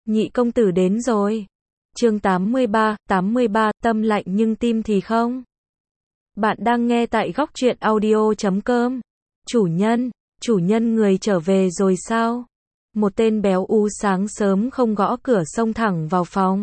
Nhị công tử đến rồi. Chương 83, tâm lạnh nhưng tim thì không. Bạn đang nghe tại góc truyện audio.com. Chủ nhân người trở về rồi sao? Một tên béo u sáng sớm không gõ cửa xông thẳng vào phòng.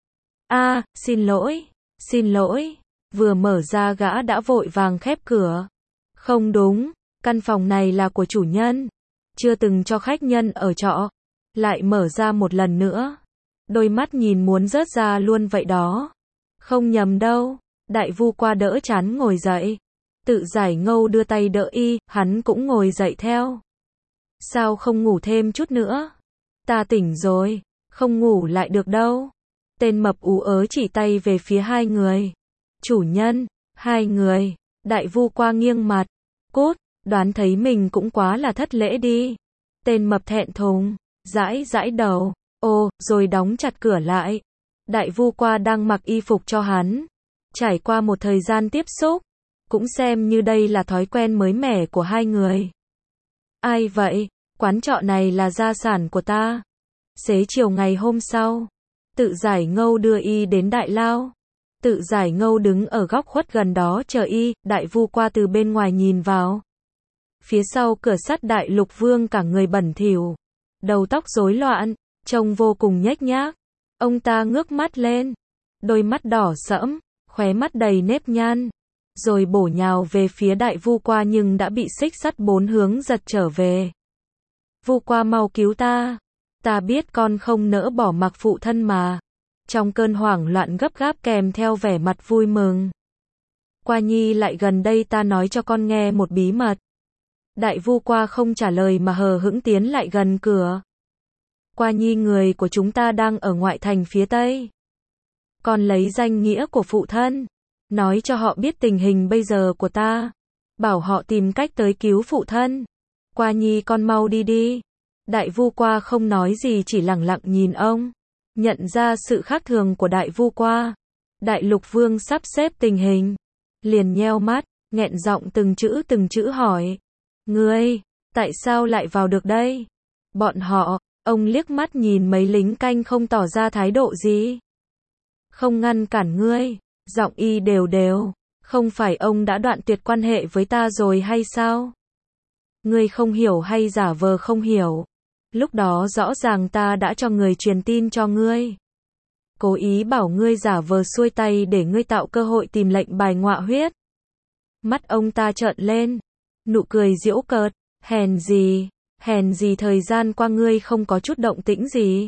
Xin lỗi. Vừa mở ra gã đã vội vàng khép cửa. Không đúng, căn phòng này là của chủ nhân. Chưa từng cho khách nhân ở trọ. Lại mở ra một lần nữa. Đôi mắt nhìn muốn rớt ra luôn vậy đó. Không nhầm đâu. Đại Vu qua đỡ chán ngồi dậy. Tự Giải Ngâu đưa tay đỡ y, hắn cũng ngồi dậy theo. Sao không ngủ thêm chút nữa? Ta tỉnh rồi, không ngủ lại được đâu. Tên mập ú ớ chỉ tay về phía hai người. Chủ nhân, hai người. Đại Vu qua nghiêng mặt. Cút, đoán thấy mình cũng quá là thất lễ đi. Tên mập thẹn thùng, dãi đầu. Rồi đóng chặt cửa lại. Đại Vu qua đang mặc y phục cho hắn. Trải qua một thời gian tiếp xúc, cũng xem như đây là thói quen mới mẻ của hai người. Ai vậy? Quán trọ này là gia sản của ta. Xế chiều ngày hôm sau, Tự Giải Ngâu đưa y đến đại lao. Tự Giải Ngâu đứng ở góc khuất gần đó chờ y, Đại Vu qua từ bên ngoài nhìn vào. Phía sau cửa sắt Đại Lục Vương cả người bẩn thỉu, đầu tóc rối loạn, trông vô cùng nhếch nhác. Ông ta ngước mắt lên, đôi mắt đỏ sẫm, khóe mắt đầy nếp nhăn, rồi bổ nhào về phía Đại Vu qua nhưng đã bị xích sắt bốn hướng giật trở về. Vu qua mau cứu ta. Ta biết con không nỡ bỏ mặc phụ thân mà. Trong cơn hoảng loạn gấp gáp kèm theo vẻ mặt vui mừng. Qua nhi lại gần đây ta nói cho con nghe một bí mật. Đại Vu qua không trả lời mà hờ hững tiến lại gần cửa. Qua nhi, người của chúng ta đang ở ngoại thành phía tây. Con lấy danh nghĩa của phụ thân, nói cho họ biết tình hình bây giờ của ta. Bảo họ tìm cách tới cứu phụ thân. Qua nhi con mau đi đi. Đại Vu qua không nói gì chỉ lặng lặng nhìn ông. Nhận ra sự khác thường của Đại Vu qua, Đại Lục Vương sắp xếp tình hình, liền nheo mắt, nghẹn giọng từng chữ hỏi. Ngươi, tại sao lại vào được đây? Bọn họ, ông liếc mắt nhìn mấy lính canh không tỏ ra thái độ gì. Không ngăn cản ngươi, giọng y đều, không phải ông đã đoạn tuyệt quan hệ với ta rồi hay sao? Ngươi không hiểu hay giả vờ không hiểu? Lúc đó rõ ràng ta đã cho người truyền tin cho ngươi. Cố ý bảo ngươi giả vờ xuôi tay để ngươi tạo cơ hội tìm lệnh bài ngọa huyết. Mắt ông ta trợn lên, nụ cười giễu cợt, hèn gì thời gian qua ngươi không có chút động tĩnh gì.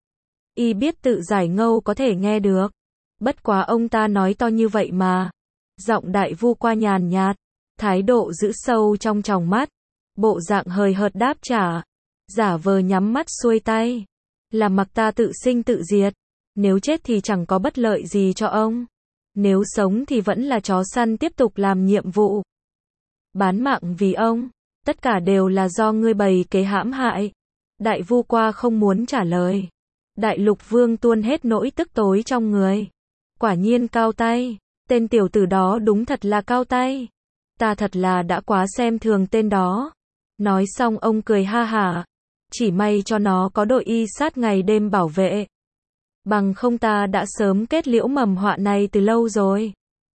Y biết Tự Giải Ngâu có thể nghe được. Bất quá ông ta nói to như vậy mà. Giọng Đại Vu qua nhàn nhạt, thái độ giữ sâu trong tròng mắt, bộ dạng hời hợt đáp trả. Giả vờ nhắm mắt xuôi tay, là mặc ta tự sinh tự diệt. Nếu chết thì chẳng có bất lợi gì cho ông. Nếu sống thì vẫn là chó săn tiếp tục làm nhiệm vụ. Bán mạng vì ông, tất cả đều là do ngươi bày kế hãm hại. Đại Vu qua không muốn trả lời. Đại Lục Vương tuôn hết nỗi tức tối trong người. Quả nhiên cao tay, tên tiểu tử đó đúng thật là cao tay. Ta thật là đã quá xem thường tên đó. Nói xong ông cười ha hả. Chỉ may cho nó có đội y sát ngày đêm bảo vệ. Bằng không ta đã sớm kết liễu mầm họa này từ lâu rồi.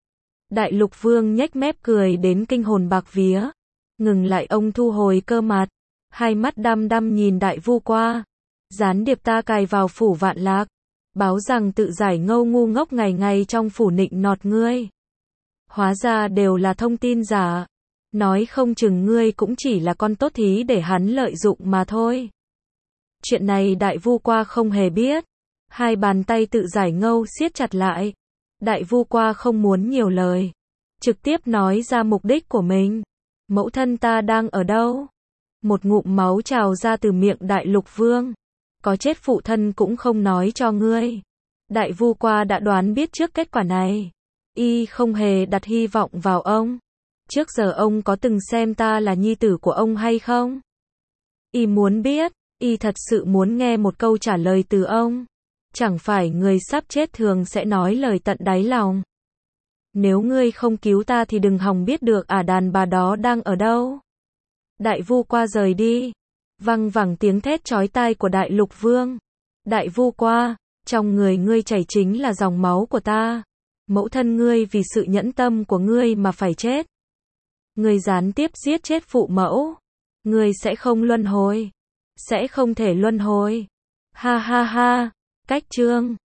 Đại Lục Vương nhếch mép cười đến kinh hồn bạc vía. Ngừng lại ông thu hồi cơ mặt. Hai mắt đăm nhìn Đại Vu qua. Gián điệp ta cài vào phủ Vạn Lạc. Báo rằng Tự Giải Ngâu ngu ngốc ngày trong phủ nịnh nọt ngươi. Hóa ra đều là thông tin giả. Nói không chừng ngươi cũng chỉ là con tốt thí để hắn lợi dụng mà thôi. Chuyện này Đại Vu qua không hề biết. Hai bàn tay Tự Giải Ngâu siết chặt lại. Đại Vu qua không muốn nhiều lời. Trực tiếp nói ra mục đích của mình. Mẫu thân ta đang ở đâu? Một ngụm máu trào ra từ miệng Đại Lục Vương. Có chết phụ thân cũng không nói cho ngươi. Đại Vu qua đã đoán biết trước kết quả này. Y không hề đặt hy vọng vào ông. Trước giờ ông có từng xem ta là nhi tử của ông hay không? Y muốn biết, y thật sự muốn nghe một câu trả lời từ ông. Chẳng phải người sắp chết thường sẽ nói lời tận đáy lòng. Nếu ngươi không cứu ta thì đừng hòng biết được đàn bà đó đang ở đâu. Đại Vu qua rời đi. Văng vẳng tiếng thét chói tai của Đại Lục Vương. Đại vu qua, trong người ngươi chảy chính là dòng máu của ta. Mẫu thân ngươi vì sự nhẫn tâm của ngươi mà phải chết. Ngươi gián tiếp giết chết phụ mẫu. Ngươi sẽ không luân hồi. Sẽ không thể luân hồi. Ha ha ha. Cách chương